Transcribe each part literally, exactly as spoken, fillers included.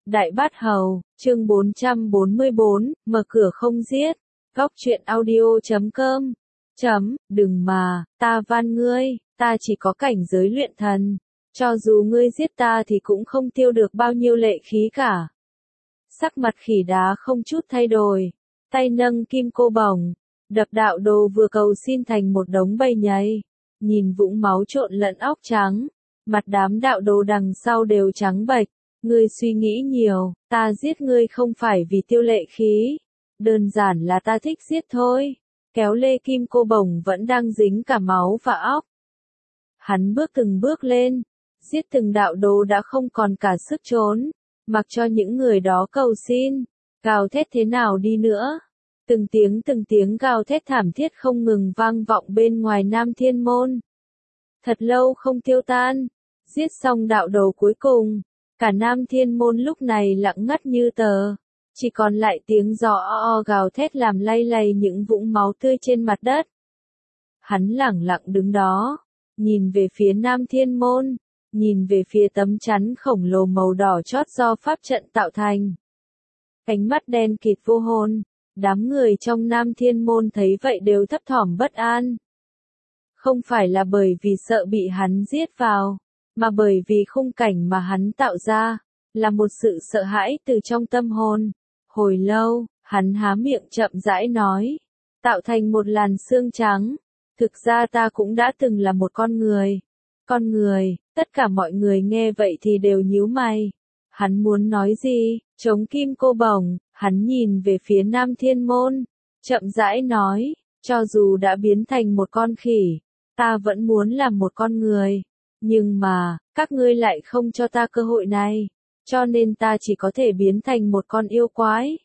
Đại Bát Hầu, chương bốn trăm bốn mươi bốn, mở cửa không giết. Góc truyện audio chấm com. Chấm, đừng mà, ta van ngươi, ta chỉ có cảnh giới luyện thần. Cho dù ngươi giết ta thì cũng không tiêu được bao nhiêu lệ khí cả. Sắc mặt khỉ đá không chút thay đổi. Tay nâng kim cô bổng. Đập đạo đồ vừa cầu xin thành một đống bầy nhầy. Nhìn vũng máu trộn lẫn óc trắng. Mặt đám đạo đồ đằng sau đều trắng bệch. Ngươi suy nghĩ nhiều, ta giết ngươi không phải vì tiêu lệ khí. Đơn giản là ta thích giết thôi. Kéo lê kim cô bổng vẫn đang dính cả máu và óc. Hắn bước từng bước lên. Giết từng đạo đồ đã không còn cả sức trốn. Mặc cho những người đó cầu xin. Gào thét thế nào đi nữa. Từng tiếng từng tiếng gào thét thảm thiết không ngừng vang vọng bên ngoài Nam Thiên Môn. Thật lâu không tiêu tan. Giết xong đạo đồ cuối cùng. Cả Nam Thiên Môn lúc này lặng ngắt như tờ. Chỉ còn lại tiếng gió o o gào thét làm lay lay những vũng máu tươi trên mặt đất. Hắn lẳng lặng đứng đó. Nhìn về phía Nam Thiên Môn. Nhìn về phía tấm chắn khổng lồ màu đỏ chót do pháp trận tạo thành. Ánh mắt đen kịt vô hồn. Đám người trong Nam Thiên Môn thấy vậy đều thấp thỏm bất an. Không phải là bởi vì sợ bị hắn giết vào. Mà bởi vì khung cảnh mà hắn tạo ra, là một sự sợ hãi từ trong tâm hồn. Hồi lâu, hắn há miệng chậm rãi nói, tạo thành một làn xương trắng. Thực ra ta cũng đã từng là một con người. Con người, tất cả mọi người nghe vậy thì đều nhíu mày. Hắn muốn nói gì, chống kim cô bổng, hắn nhìn về phía Nam Thiên Môn, chậm rãi nói, cho dù đã biến thành một con khỉ, ta vẫn muốn làm một con người. Nhưng mà, các ngươi lại không cho ta cơ hội này, cho nên ta chỉ có thể biến thành một con yêu quái.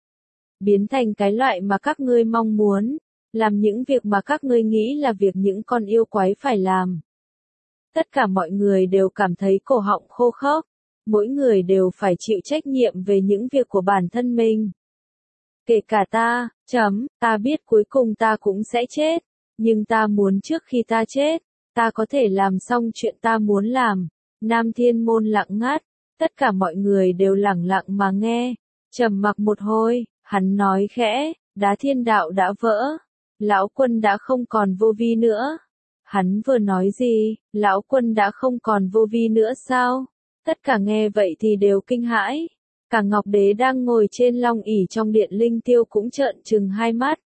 Biến thành cái loại mà các ngươi mong muốn, làm những việc mà các ngươi nghĩ là việc những con yêu quái phải làm. Tất cả mọi người đều cảm thấy cổ họng khô khốc, mỗi người đều phải chịu trách nhiệm về những việc của bản thân mình. Kể cả ta, chấm, ta biết cuối cùng ta cũng sẽ chết, nhưng ta muốn trước khi ta chết. Ta có thể làm xong chuyện ta muốn làm. Nam Thiên Môn lặng ngắt. Tất cả mọi người đều lẳng lặng mà nghe. Trầm mặc một hồi, hắn nói khẽ, đá thiên đạo đã vỡ. Lão Quân đã không còn vô vi nữa. Hắn vừa nói gì, Lão Quân đã không còn vô vi nữa sao? Tất cả nghe vậy thì đều kinh hãi. Cả Ngọc Đế đang ngồi trên long ỷ trong điện linh tiêu cũng trợn trừng hai mắt.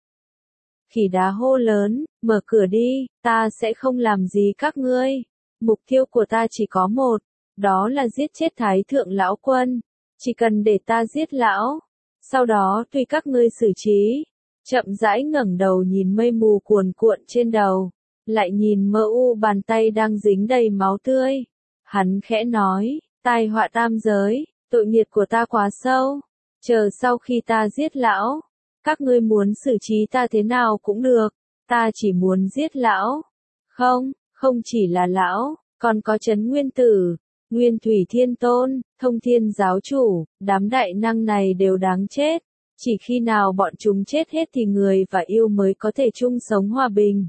Khỉ đá hô lớn, mở cửa đi, ta sẽ không làm gì các ngươi. Mục tiêu của ta chỉ có một, đó là giết chết Thái Thượng Lão Quân. Chỉ cần để ta giết lão, sau đó tùy các ngươi xử trí. Chậm rãi ngẩng đầu nhìn mây mù cuồn cuộn trên đầu, lại nhìn mơ u bàn tay đang dính đầy máu tươi. Hắn khẽ nói, tai họa tam giới, tội nghiệt của ta quá sâu. Chờ sau khi ta giết lão, các ngươi muốn xử trí ta thế nào cũng được, ta chỉ muốn giết lão. Không, không chỉ là lão, còn có Trấn Nguyên Tử, Nguyên Thủy Thiên Tôn, Thông Thiên Giáo Chủ, đám đại năng này đều đáng chết. Chỉ khi nào bọn chúng chết hết thì người và yêu mới có thể chung sống hòa bình.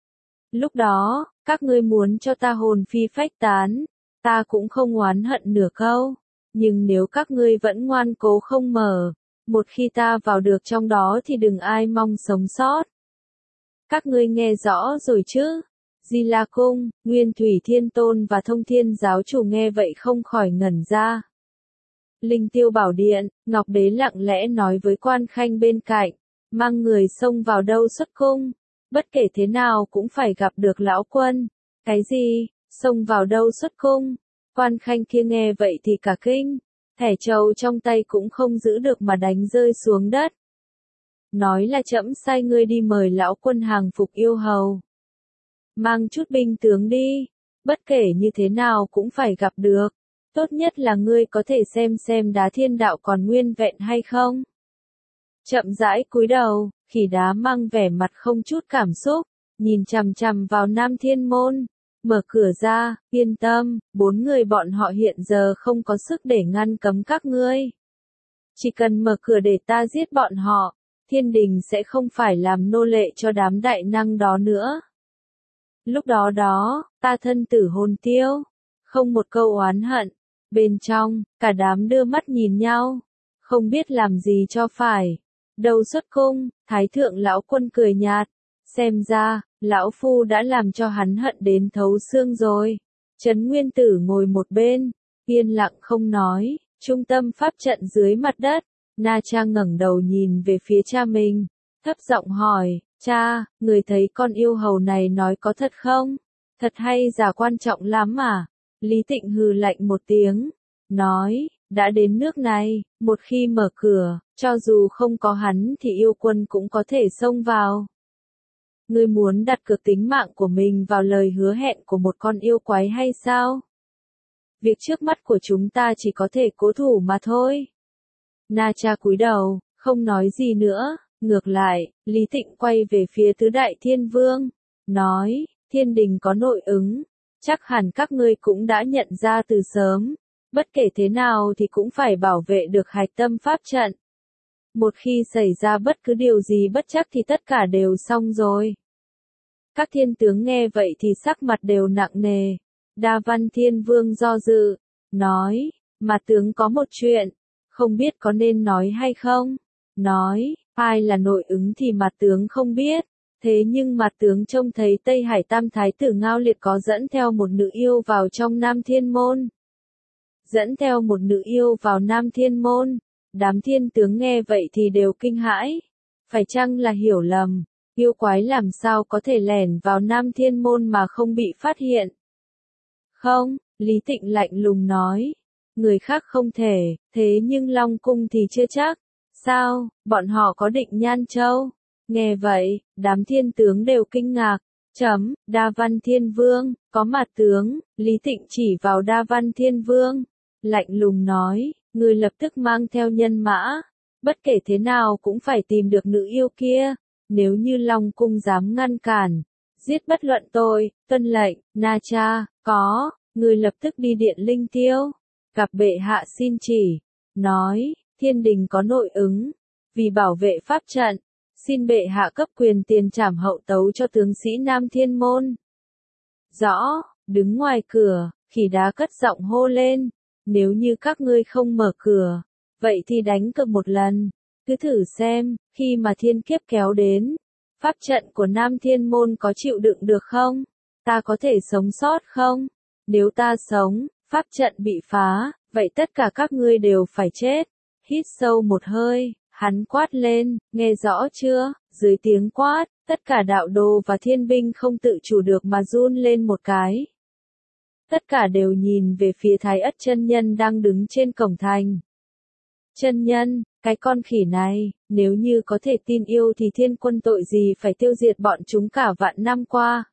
Lúc đó, các ngươi muốn cho ta hồn phi phách tán, ta cũng không oán hận nửa câu. Nhưng nếu các ngươi vẫn ngoan cố không mở, một khi ta vào được trong đó thì đừng ai mong sống sót. Các ngươi nghe rõ rồi chứ? Di La Cung, Nguyên Thủy Thiên Tôn và Thông Thiên Giáo Chủ nghe vậy không khỏi ngẩn ra. Linh Tiêu Bảo Điện, Ngọc Đế lặng lẽ nói với Quan Khanh bên cạnh, mang người xông vào đâu xuất cung. Bất kể thế nào cũng phải gặp được Lão Quân. Cái gì? Xông vào đâu xuất cung? Quan Khanh kia nghe vậy thì cả kinh. Thẻ trầu trong tay cũng không giữ được mà đánh rơi xuống đất. Nói là trẫm sai ngươi đi mời Lão Quân hàng phục yêu hầu. Mang chút binh tướng đi. Bất kể như thế nào cũng phải gặp được. Tốt nhất là ngươi có thể xem xem đá thiên đạo còn nguyên vẹn hay không. Chậm rãi cúi đầu, khỉ đá mang vẻ mặt không chút cảm xúc, nhìn chằm chằm vào Nam Thiên Môn. Mở cửa ra, yên tâm, bốn người bọn họ hiện giờ không có sức để ngăn cấm các ngươi. Chỉ cần mở cửa để ta giết bọn họ, thiên đình sẽ không phải làm nô lệ cho đám đại năng đó nữa. Lúc đó đó, ta thân tử hồn tiêu, không một câu oán hận, Bên trong, cả đám đưa mắt nhìn nhau, không biết làm gì cho phải. Đầu xuất cung, Thái thượng lão quân cười nhạt, xem ra, lão phu đã làm cho hắn hận đến thấu xương rồi. Trấn Nguyên Tử ngồi một bên, yên lặng không nói, trung tâm pháp trận dưới mặt đất. Na Cha ngẩng đầu nhìn về phía cha mình, thấp giọng hỏi, cha, người thấy con yêu hầu này nói có thật không? Thật hay giả quan trọng lắm à? Lý Tịnh hừ lạnh một tiếng, nói, đã đến nước này, một khi mở cửa, cho dù không có hắn thì yêu quân cũng có thể xông vào. Ngươi muốn đặt cược tính mạng của mình vào lời hứa hẹn của một con yêu quái hay sao? Việc trước mắt của chúng ta chỉ có thể cố thủ mà thôi. Na Cha cúi đầu, không nói gì nữa, ngược lại, Lý Tịnh quay về phía Tứ Đại Thiên Vương, nói, thiên đình có nội ứng, chắc hẳn các ngươi cũng đã nhận ra từ sớm, bất kể thế nào thì cũng phải bảo vệ được hạch tâm pháp trận. Một khi xảy ra bất cứ điều gì bất trắc thì tất cả đều xong rồi. Các thiên tướng nghe vậy thì sắc mặt đều nặng nề. Đa Văn Thiên Vương do dự, nói, mà tướng có một chuyện, không biết có nên nói hay không? Nói, ai là nội ứng thì mặt tướng không biết, thế nhưng mặt tướng trông thấy Tây Hải Tam Thái tử Ngao Liệt có dẫn theo một nữ yêu vào trong Nam Thiên Môn. Dẫn theo một nữ yêu vào Nam Thiên Môn, đám thiên tướng nghe vậy thì đều kinh hãi. Phải chăng là hiểu lầm, yêu quái làm sao có thể lẻn vào Nam Thiên Môn mà không bị phát hiện? Không, Lý Tịnh lạnh lùng nói. Người khác không thể, thế nhưng Long Cung thì chưa chắc. Sao, bọn họ có định Nhan Châu? Nghe vậy, đám thiên tướng đều kinh ngạc. Chấm, Đa Văn Thiên Vương, có mặt tướng, Lý Tịnh chỉ vào Đa Văn Thiên Vương. Lạnh lùng nói, người lập tức mang theo nhân mã. Bất kể thế nào cũng phải tìm được nữ yêu kia. Nếu như Long Cung dám ngăn cản, giết bất luận tôi, tuân lệnh, Na Cha, có, người lập tức đi điện Linh Tiêu. Gặp bệ hạ xin chỉ, nói, thiên đình có nội ứng, vì bảo vệ pháp trận, xin bệ hạ cấp quyền tiền trảm hậu tấu cho tướng sĩ Nam Thiên Môn. Rõ, đứng ngoài cửa, Khỉ Đá cất giọng hô lên, nếu như các ngươi không mở cửa, vậy thì đánh cược một lần, cứ thử xem, khi mà thiên kiếp kéo đến, pháp trận của Nam Thiên Môn có chịu đựng được không? Ta có thể sống sót không? Nếu ta sống, pháp trận bị phá, vậy tất cả các ngươi đều phải chết. Hít sâu một hơi, hắn quát lên, nghe rõ chưa? Dưới tiếng quát, tất cả đạo đồ và thiên binh không tự chủ được mà run lên một cái. Tất cả đều nhìn về phía Thái Ất chân nhân đang đứng trên cổng thành. Chân nhân, cái con khỉ này, nếu như có thể tin yêu thì thiên quân tội gì phải tiêu diệt bọn chúng cả vạn năm qua.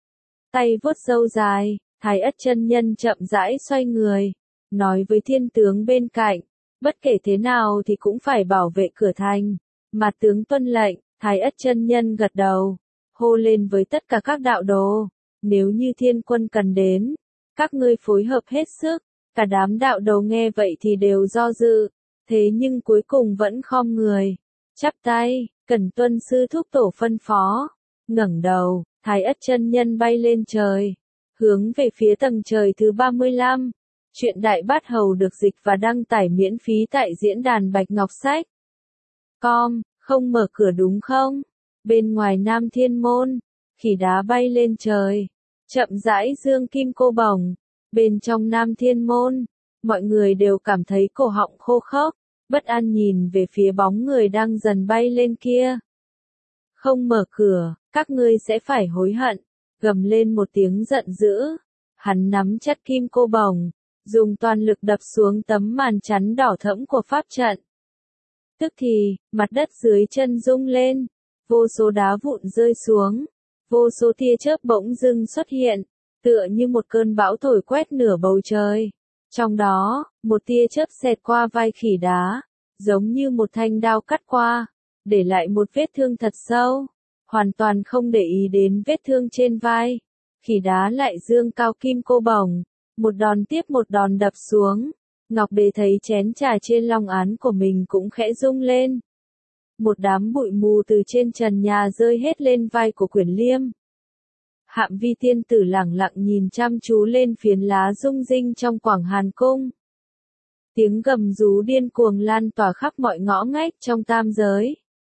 Tay vuốt râu dài, Thái Ất chân nhân chậm rãi xoay người, nói với thiên tướng bên cạnh, bất kể thế nào thì cũng phải bảo vệ cửa thành. Mà tướng tuân lệnh, Thái Ất chân nhân gật đầu, hô lên với tất cả các đạo đồ, nếu như thiên quân cần đến, các ngươi phối hợp hết sức. Cả đám đạo đồ nghe vậy thì đều do dự, thế nhưng cuối cùng vẫn khom người, chắp tay, cần tuân sư thúc tổ phân phó. Ngẩng đầu, Thái Ất chân nhân bay lên trời, hướng về phía tầng trời thứ ba mươi lăm. Chuyện Đại Bát Hầu được dịch và đăng tải miễn phí tại diễn đàn Bạch Ngọc Sách. Com, không mở cửa đúng không? Bên ngoài Nam Thiên Môn, Khỉ Đá bay lên trời, chậm rãi dương kim cô bổng. Bên trong Nam Thiên Môn, mọi người đều cảm thấy cổ họng khô khốc, bất an nhìn về phía bóng người đang dần bay lên kia. Không mở cửa, các ngươi sẽ phải hối hận. Gầm lên một tiếng giận dữ, hắn nắm chặt kim cô bổng, dùng toàn lực đập xuống tấm màn chắn đỏ thẫm của pháp trận. Tức thì, mặt đất dưới chân rung lên, vô số đá vụn rơi xuống, vô số tia chớp bỗng dưng xuất hiện, tựa như một cơn bão thổi quét nửa bầu trời. Trong đó, một tia chớp xẹt qua vai Khỉ Đá, giống như một thanh đao cắt qua, để lại một vết thương thật sâu. Hoàn toàn không để ý đến vết thương trên vai, Khỉ Đá lại dương cao kim cô bổng, một đòn tiếp một đòn đập xuống. Ngọc Đế thấy chén trà trên long án của mình cũng khẽ rung lên. Một đám bụi mù từ trên trần nhà rơi hết lên vai của Quyển Liêm. Hạm Vi tiên tử lẳng lặng nhìn chăm chú lên phiến lá rung rinh trong Quảng Hàn Cung. Tiếng gầm rú điên cuồng lan tỏa khắp mọi ngõ ngách trong tam giới.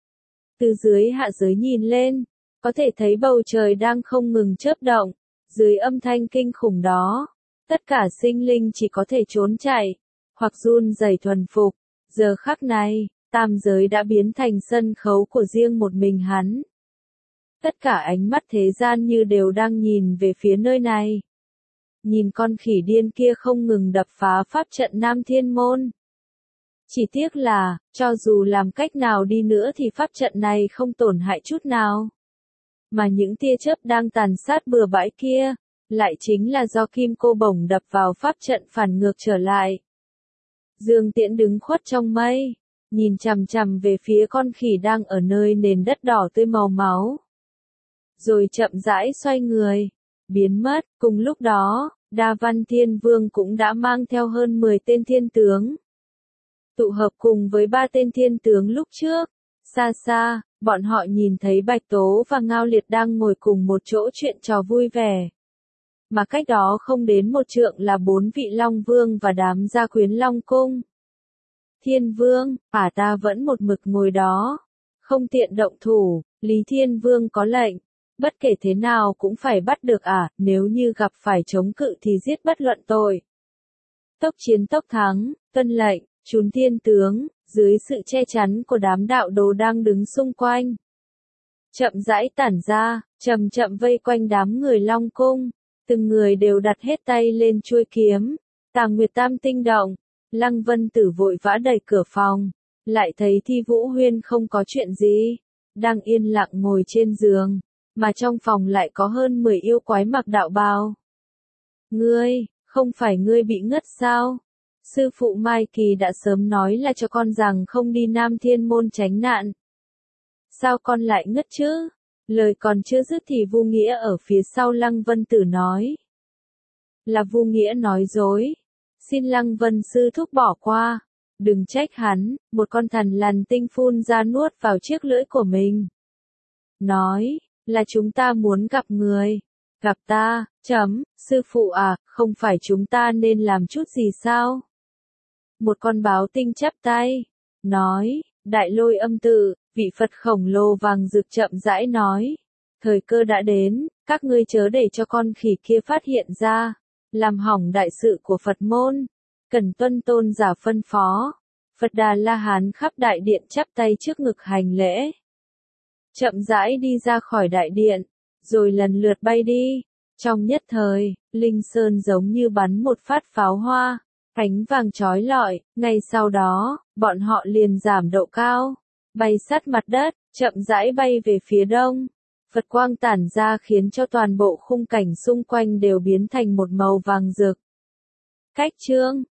Từ dưới hạ giới nhìn lên, có thể thấy bầu trời đang không ngừng chớp động. Dưới âm thanh kinh khủng đó, tất cả sinh linh chỉ có thể trốn chạy, hoặc run rẩy thuần phục. Giờ khắc này, tam giới đã biến thành sân khấu của riêng một mình hắn. Tất cả ánh mắt thế gian như đều đang nhìn về phía nơi này. Nhìn con khỉ điên kia không ngừng đập phá pháp trận Nam Thiên Môn. Chỉ tiếc là, cho dù làm cách nào đi nữa thì pháp trận này không tổn hại chút nào. Mà những tia chớp đang tàn sát bừa bãi kia, lại chính là do kim cô bổng đập vào pháp trận phản ngược trở lại. Dương Tiễn đứng khuất trong mây, nhìn chằm chằm về phía con khỉ đang ở nơi nền đất đỏ tươi màu máu. Rồi chậm rãi xoay người, biến mất. Cùng lúc đó, Đa Văn Thiên Vương cũng đã mang theo hơn mười tên thiên tướng. Tụ hợp cùng với ba tên thiên tướng lúc trước. Xa xa, bọn họ nhìn thấy Bạch Tố và Ngao Liệt đang ngồi cùng một chỗ chuyện trò vui vẻ. Mà cách đó không đến một trượng là bốn vị Long Vương và đám gia quyến Long Cung. Thiên Vương, ả ta vẫn một mực ngồi đó. Không tiện động thủ, Lý Thiên Vương có lệnh. Bất kể thế nào cũng phải bắt được ả, nếu như gặp phải chống cự thì giết bất luận tội. Tốc chiến tốc thắng, tuân lệnh, chúng thiên tướng, dưới sự che chắn của đám đạo đồ đang đứng xung quanh. Chậm rãi tản ra, chậm chậm vây quanh đám người Long Cung, từng người đều đặt hết tay lên chuôi kiếm. Tàng Nguyệt Tam tinh động, Lăng Vân Tử vội vã đẩy cửa phòng, lại thấy Thi Vũ Huyên không có chuyện gì, đang yên lặng ngồi trên giường, mà trong phòng lại có hơn mười yêu quái mặc đạo bào. Ngươi, không phải ngươi bị ngất sao? Sư phụ Mai Kỳ đã sớm nói là cho con rằng không đi Nam Thiên Môn tránh nạn. Sao con lại ngất chứ? Lời còn chưa dứt thì Vu Nghĩa ở phía sau Lăng Vân Tử nói. Là Vu Nghĩa nói dối. Xin Lăng Vân sư thúc bỏ qua. Đừng trách hắn, một con thần lằn tinh phun ra nuốt vào chiếc lưỡi của mình. Nói, là chúng ta muốn gặp người. Gặp ta, chấm, sư phụ à, không phải chúng ta nên làm chút gì sao? Một con báo tinh chắp tay, nói, đại lôi âm tự, vị Phật khổng lồ vàng rực chậm rãi nói. Thời cơ đã đến, các ngươi chớ để cho con khỉ kia phát hiện ra, làm hỏng đại sự của Phật môn. Cần tuân tôn giả phân phó. Phật Đà La Hán khắp đại điện chắp tay trước ngực hành lễ. Chậm rãi đi ra khỏi đại điện, rồi lần lượt bay đi. Trong nhất thời, Linh Sơn giống như bắn một phát pháo hoa, ánh vàng chói lọi, ngay sau đó, bọn họ liền giảm độ cao, bay sát mặt đất, chậm rãi bay về phía đông. Phật quang tản ra khiến cho toàn bộ khung cảnh xung quanh đều biến thành một màu vàng rực. Cách chương